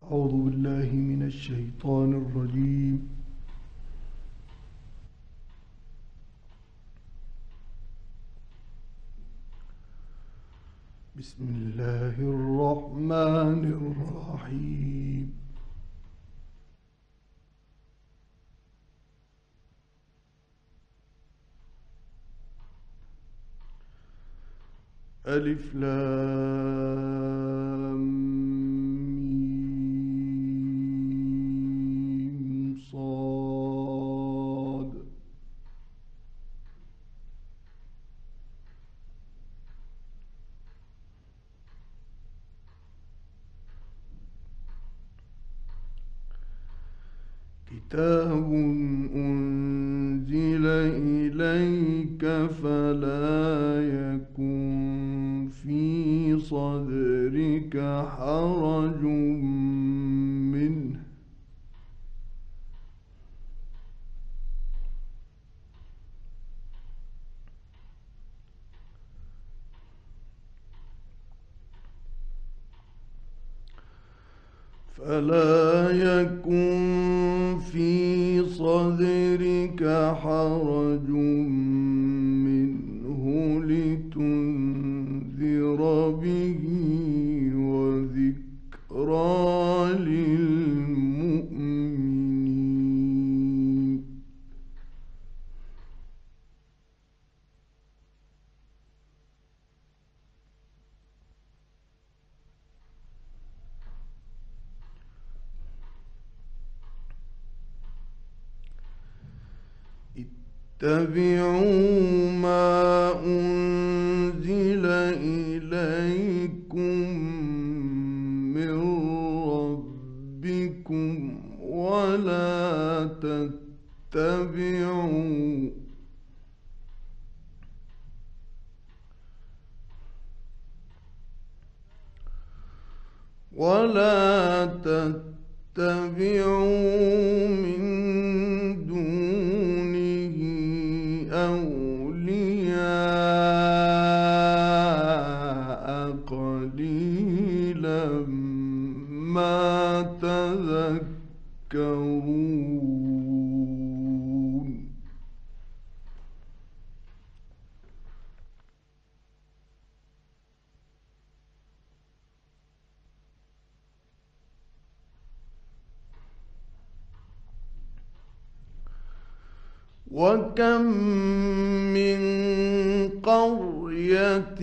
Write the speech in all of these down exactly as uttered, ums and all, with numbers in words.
أعوذ بالله من الشيطان الرجيم. بسم الله الرحمن الرحيم. ألف لام ميم صاد. كتاب أنزل إليك فلا يكن في صدرك حرج منه فلا يكن في صدرك حرج منه لتنذر به وذكرى للمؤمنين. اتبعوا ما أنزل إليكم من ربكم ولا تتبعوا ولا تتبعوا من دونه أولياء قليلا ما تذكرون. وكم من قرية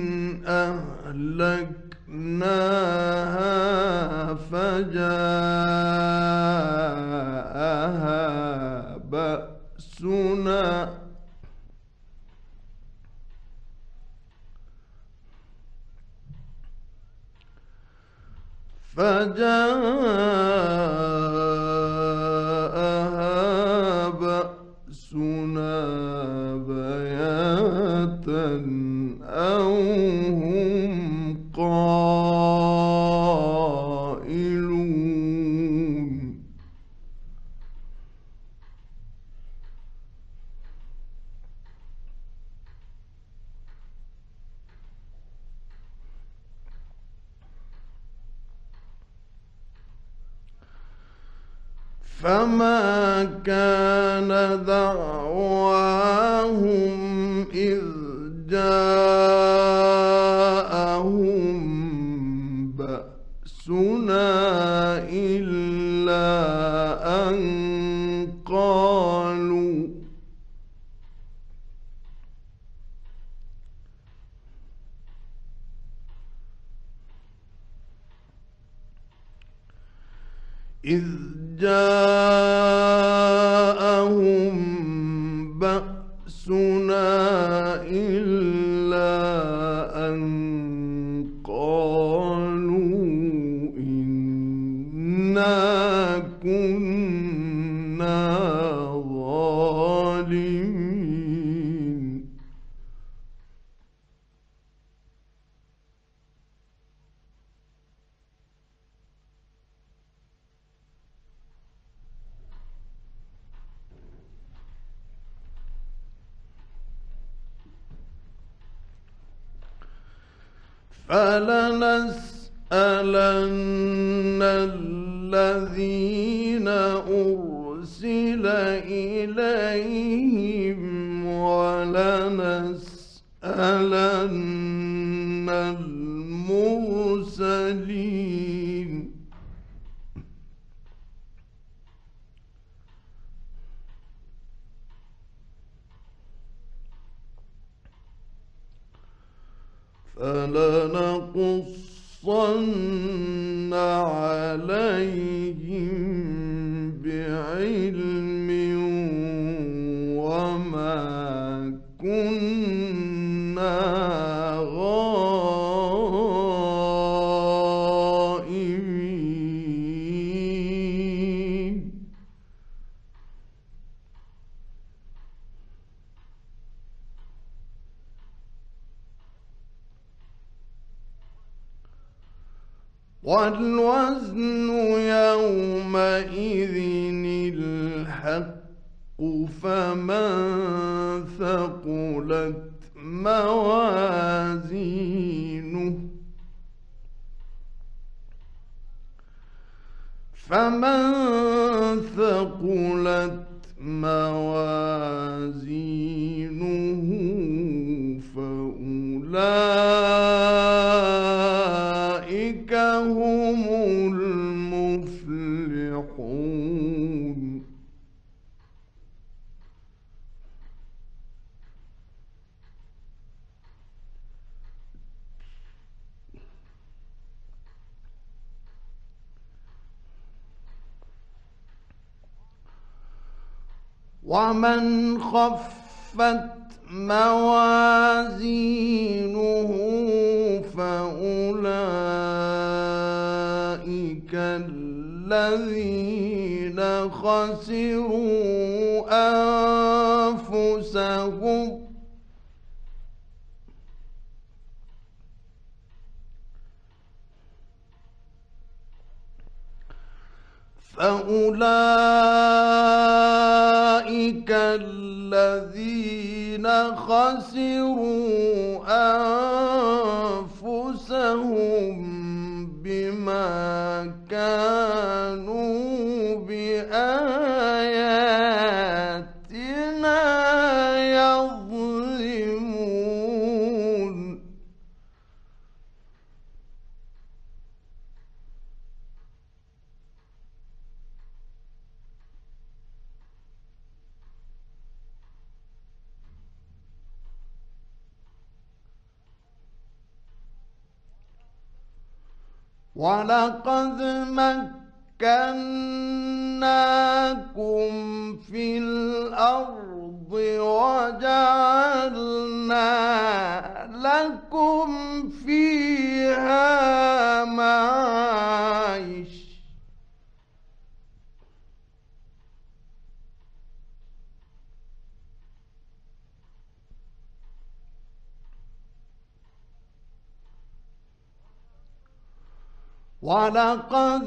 أهلكناها فجاءها بأسنا فجاءها بأسنا بياتا أو هم قائلون. فما كان دعواهم إذ جاءهم بأسنا إلا أن قالوا إذ جاءهم بأسنا إلا أن قالوا إنا كنا ظالمين. فلنسألن الذين أرسل إليهم ولنسألن المرسلين فلنقصن عليهم بعلم وما كنا غائبين والوزن يومئذ الحق فمن ثقلت موازينه فمن ثقلت موازينه فأولئك هم المفلحون ومن خفت موازينه فأولئك الذين خسروا أنفسهم فأولئك الذين خسروا أنفسهم بما كانوا بآياتنا يظلمون ولقد مكناكم في الأرض وجعلنا لكم فيها معايش ولقد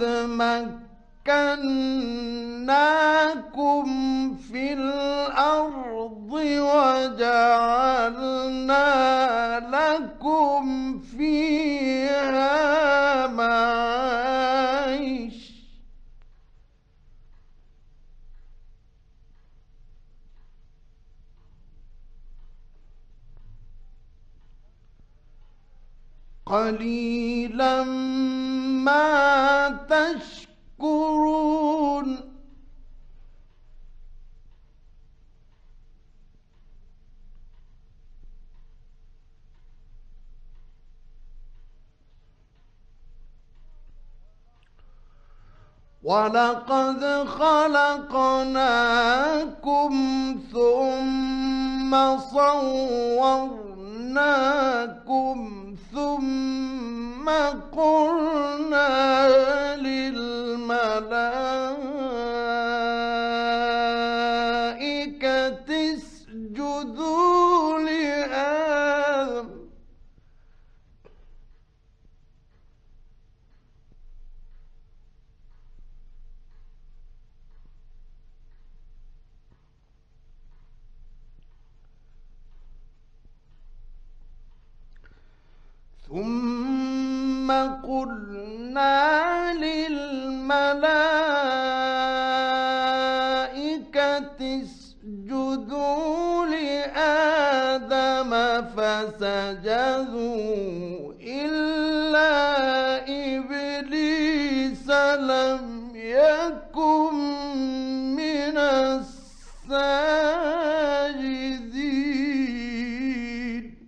مكناكم في الأرض وجعلنا لكم فيها معايش قليلا ما تشكرون ولقد خلقناكم ثم صورناكم ثم قلنا للملائكة اسجدوا لآدم ثم قلنا للملائكة اسجدوا لآدم فسجدوا إلا إبليس لم يكن من الساجدين.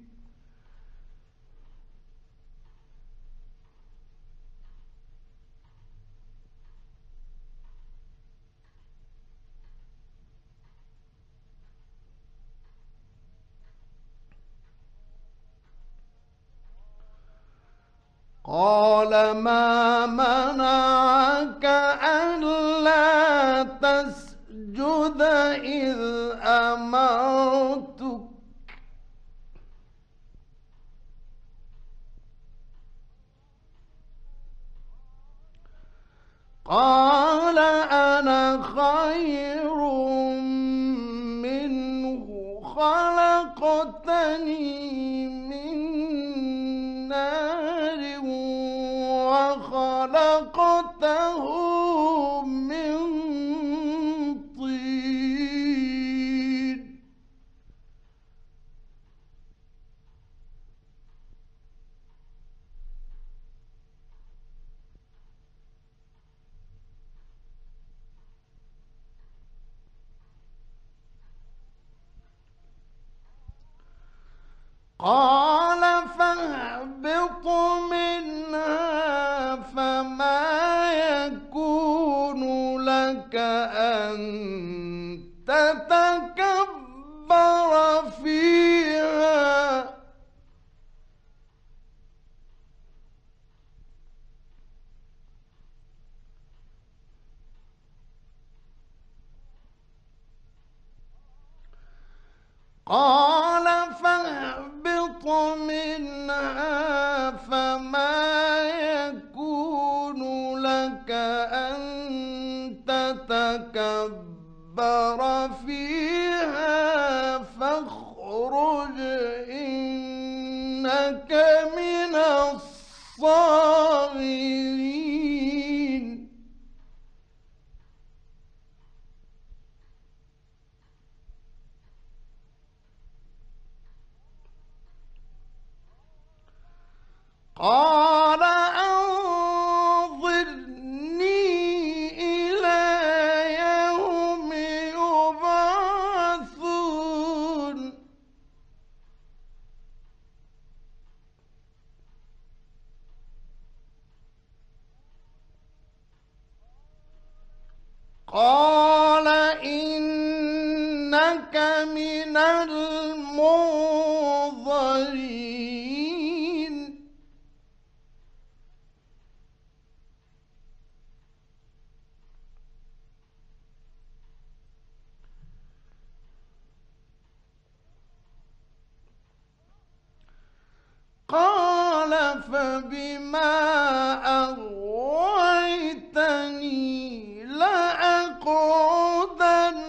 قال ما منعك ألا تسجد إذ أمرتك قال أنا خير منه خلقتني من نار وخلقته من طين. قال فاهبط منها فما يكون لك أن تتكبر فيها قال فاهبط منها فما يكون لك أن تتكبر فيها فاخرج إنك من الصاغرين. قال أنظرني إلى يوم يبعثون. قال إنك من المنظرين. قال فبما أغويتني لأقعدن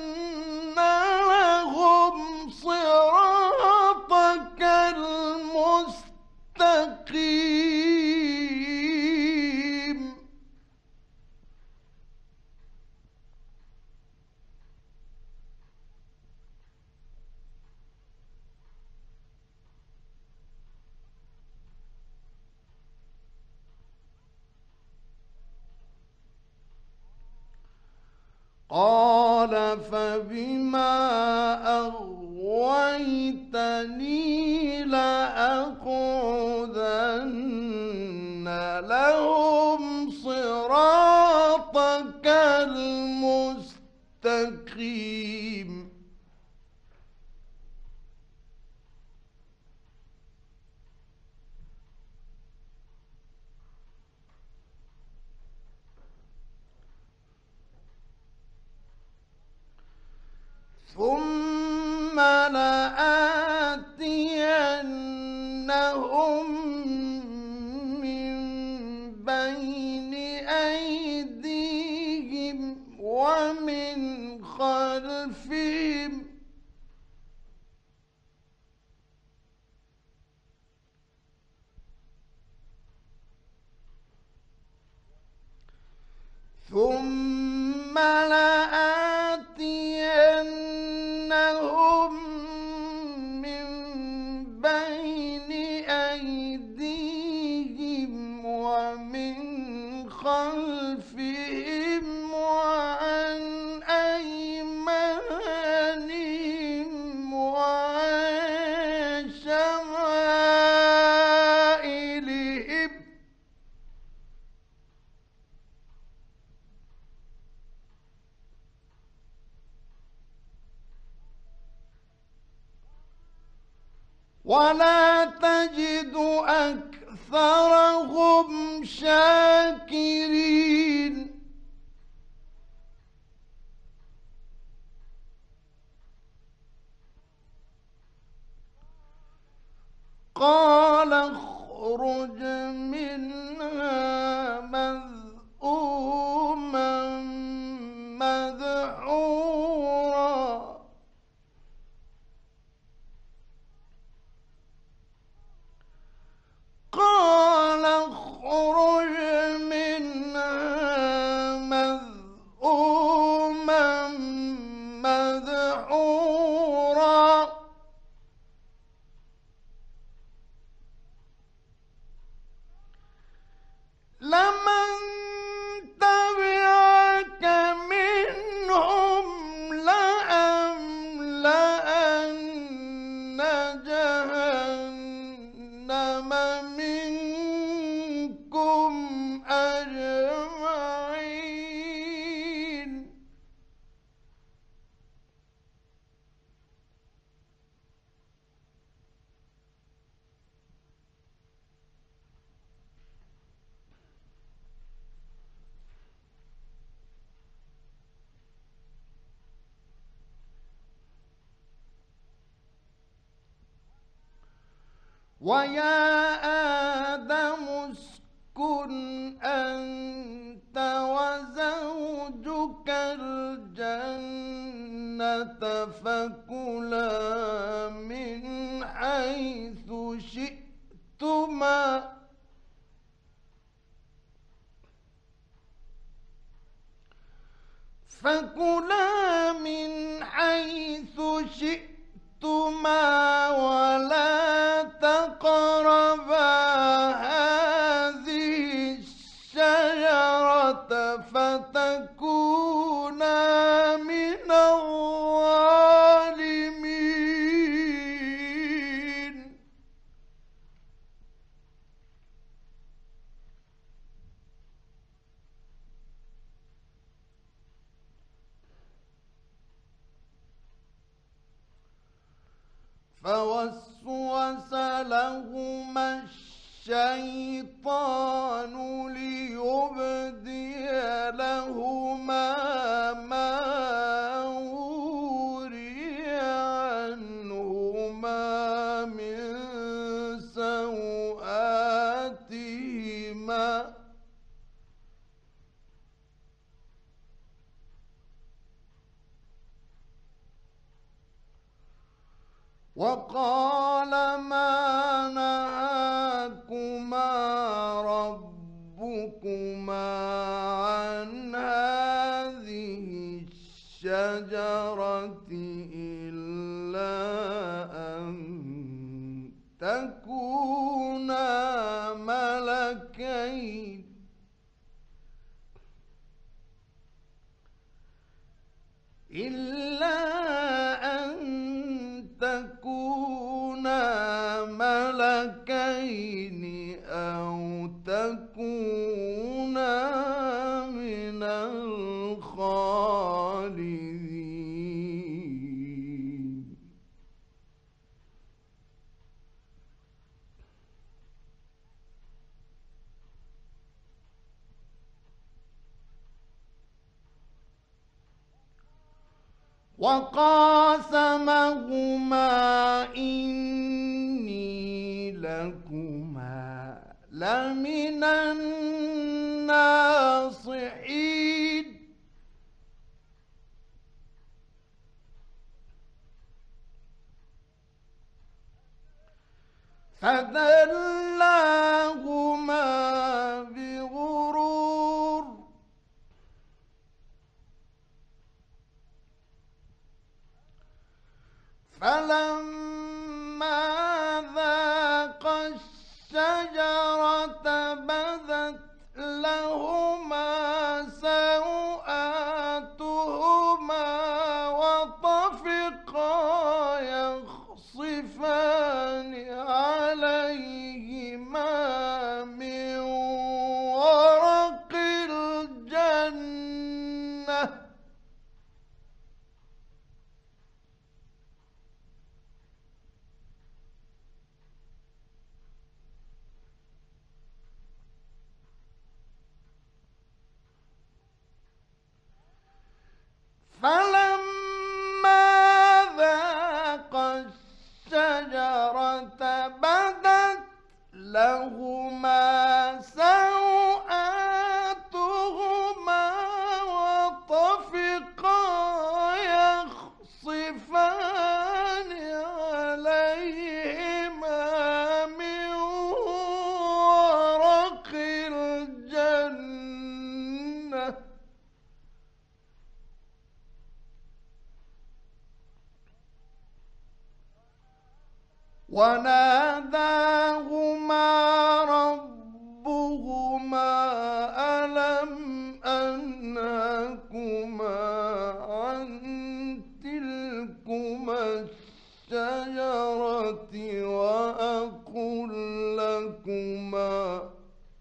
لهم صراطك المستقيم. قال فبما أغويتني لأقعدن لهم صراطك المستقيم. ثم لآتينهم من بين أيديهم ومن خلفهم خلفهم وعن أيمانهم وعن شمائلهم ولا تجد أكثرهم شاكرين قال اخرج منها مذءوما مدحورا قال اخرج منها مذءوما مدحورا لمن تبعك منهم لأملأن جهنم منكم أجمعين ويا آدم اسكن أنت وزوجك الجنة فكلا من حيث شئتما فكلا من حيث شئتما ولا تقربا هذه الشجرة فتكونا من الظالمين فوسوس لهما الشيطان ليبدي لهما ما وري عنهما من سوآتهما وقال ما نهاكما ربكما عن هذه الشجرة إلا أن تكونا ملكين إلا تكونا ملكين أو تكونا من الخالدين وقاسمهما إني لكما لمن الناصحين فدلاهما بغرور فلما ذاقا الشجرة بدت لهما فلما ذاقا الشجرة بدت لهما سوآتهما وطفقا يخصفان عليهما من ورق الجنة وناداهما ربهما ألم أنهكما عن تلكما الشجرة وأقل لكما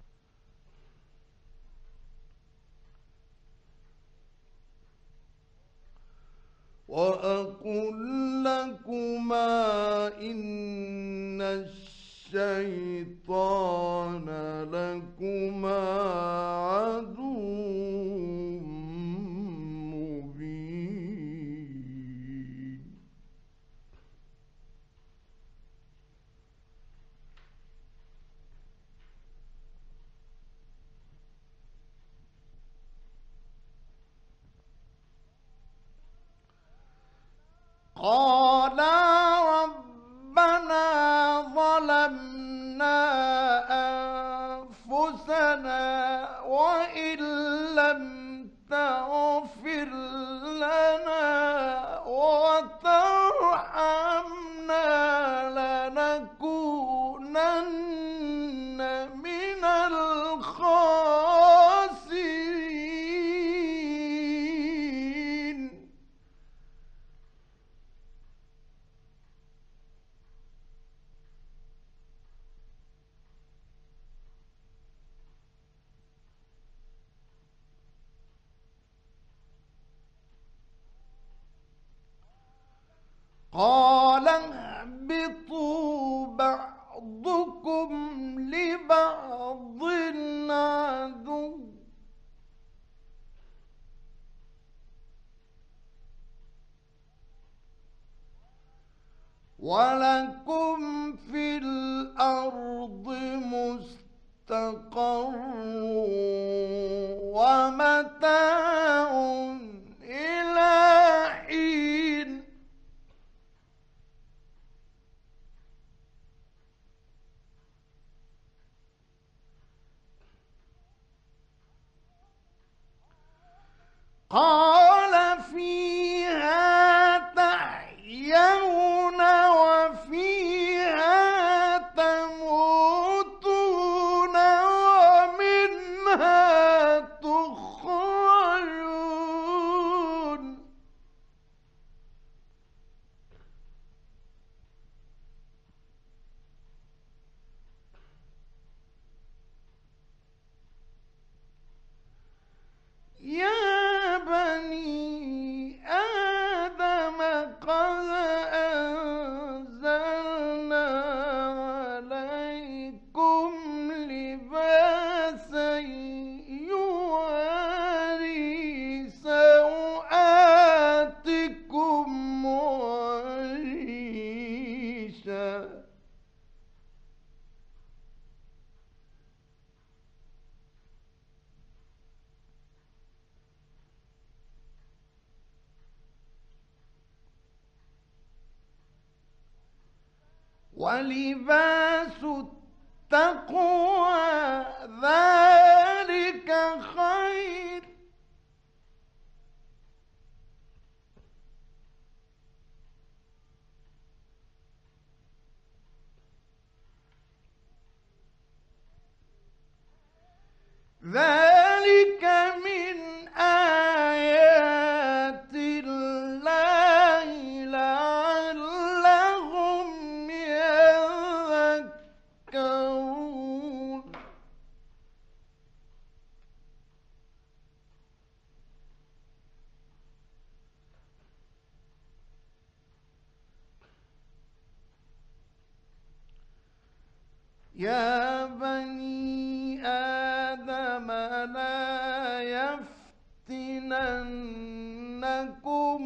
وأقل لكما إن الشيطان لكما عدو مبين. قالا ربنا ظلمنا أنفسنا وإن لم تغفر لنا وترحمنا لنكونن من الخاسرين. قال اهبطوا بعضكم لبعض عدو ولكم في الأرض مستقر ومتاع إلى حين. قال فيها تحيون وفيها تموتون ومنها تخرجون. يا بني آدم قد أنزلنا عليكم لباسا يواري سوآتكم وريشا ولباس التقوى ذلك خير. ذلك من آيات الله لعلهم يذكرون. يا بني آدم لا يفتننكم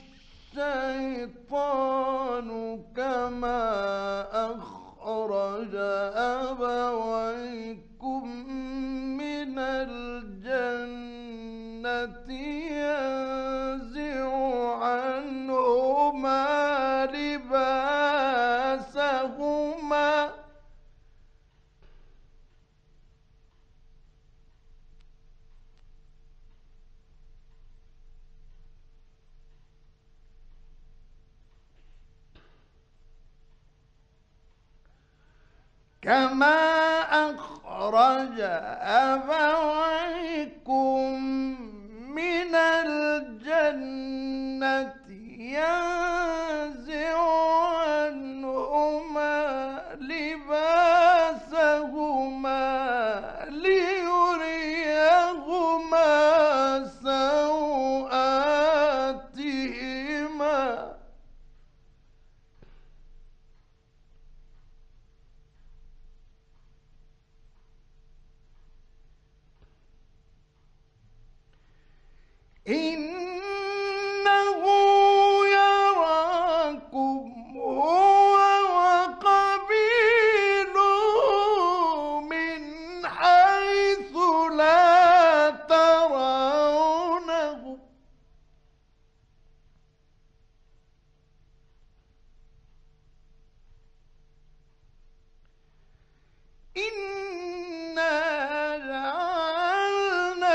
الشيطان كما أخرج أبويكم من الجنة ينزع عنهما لباسهما كما أخرج أبويكم من الجنة ينزع عنهما لباسهما ليريهما سوآتهما إنه يراكم هو وقبيله من حيث لا ترونه إنا جعلنا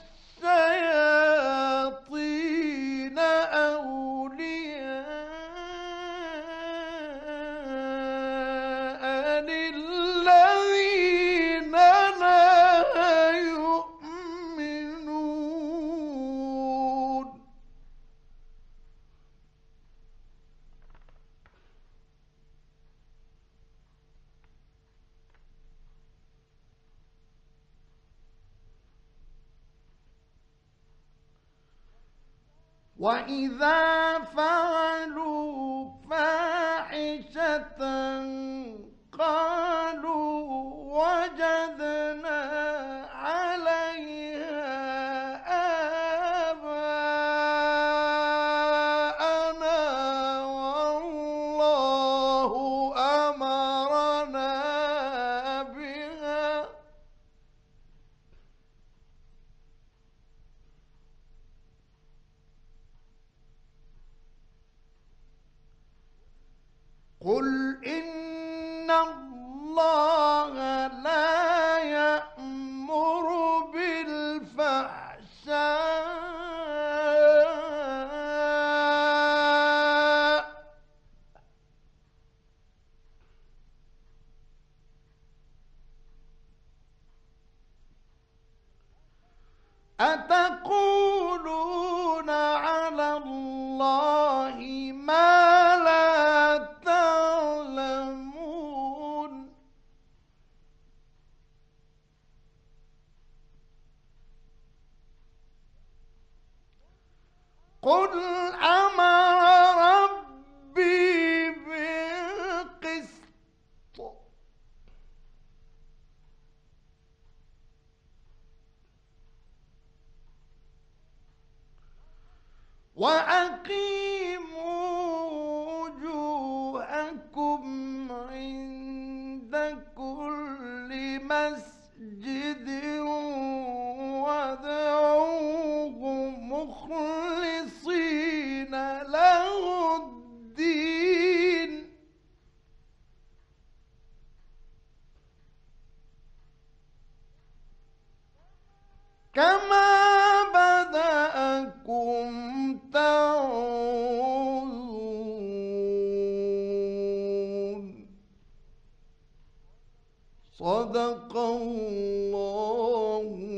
الشياطين أولياء للذين لا يؤمنون وإذا فعلوا فاحشة قالوا وجدنا عليها آباءنا والله أمرنا بها قل إن الله لا يأمر بالفحشاء أتقولون على الله ما لا تعلمون قل أمر ربي بالقسط وأقيموا وجوهكم عند كل مسجد وادعوه مخلصين له الدين كما بدأكم تعودون صدق الله